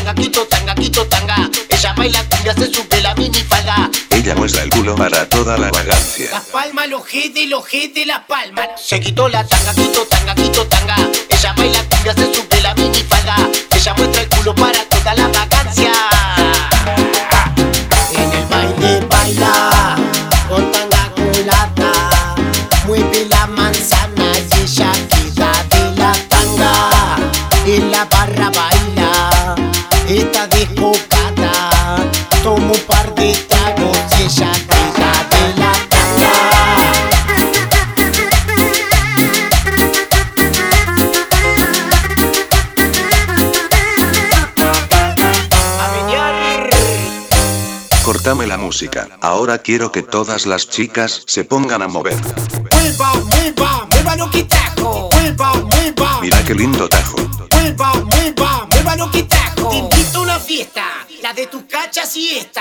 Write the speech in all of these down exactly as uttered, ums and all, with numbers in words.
tanga, quito tanga, quito tanga. Ella baila cumbia, se sube la minifalda. Ella muestra el culo para toda la vagancia. Las palmas, los ojete, los ojete, las palmas. Se quitó la tanga, quito tanga, quito tanga. Ella baila cumbia, se sube la minifalda. Ella muestra el culo para toda la vagancia. En el baile baila con tanga culata. Mueve la manzana y ella queda de la tanga. En la barra baila esta desbocada. Toma un par de tragos y ella queda de la tanga. A menear. Cortame la música. Ahora quiero que todas las chicas se pongan a mover. Mueva, mueva, mueva lo que tajo. Mueva, mueva. Mira qué lindo tajo. Mueva, mueva, mueva lo que tajo. Te invito a una fiesta, la de tus cachas y esta.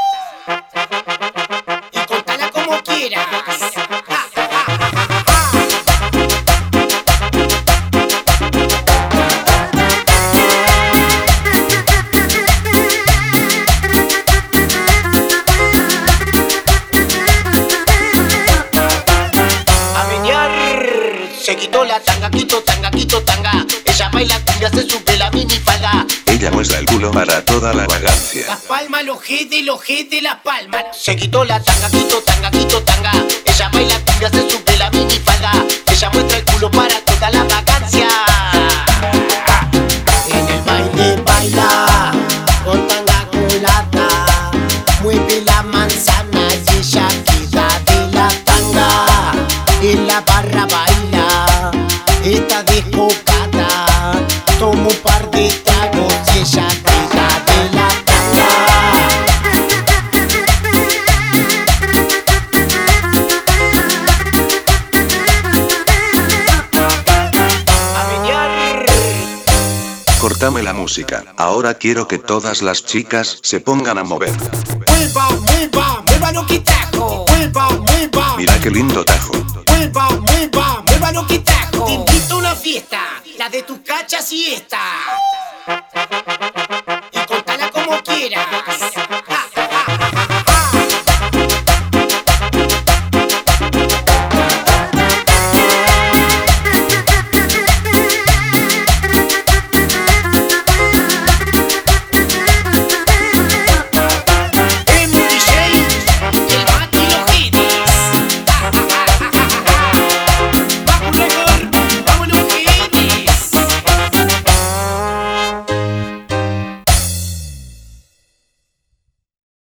Y contala como quieras. Ja, ja, ja, ja. A menear. Se quitó la tanga, quito tanga, quito tanga. Ella baila cumbia, se sube la minifalda. Ella muestra el culo para toda la vagancia. Las palmas, los ojete, los ojete, las palmas. Se quitó la tanga, quito tanga, quito tanga. Ella baila cumbia, se sube la minifalda. Ella muestra el culo para toda la vagancia. En el baile baila con tanga culata. Mueve la manzana y ella queda de la tanga. En la barra baila esta desbocada. Toma un par de tragos y ella queda de la tanga. A menear. Cortame la música. Ahora quiero que todas las chicas se pongan a mover. Mueva, mueva, mueva lo que tajo. Mueva, mueva. Mira qué lindo tajo. Mueva, mueva, mueva lo que tajo. Te invito a una fiesta, la de tus cachas y esta. Y contala como quieras.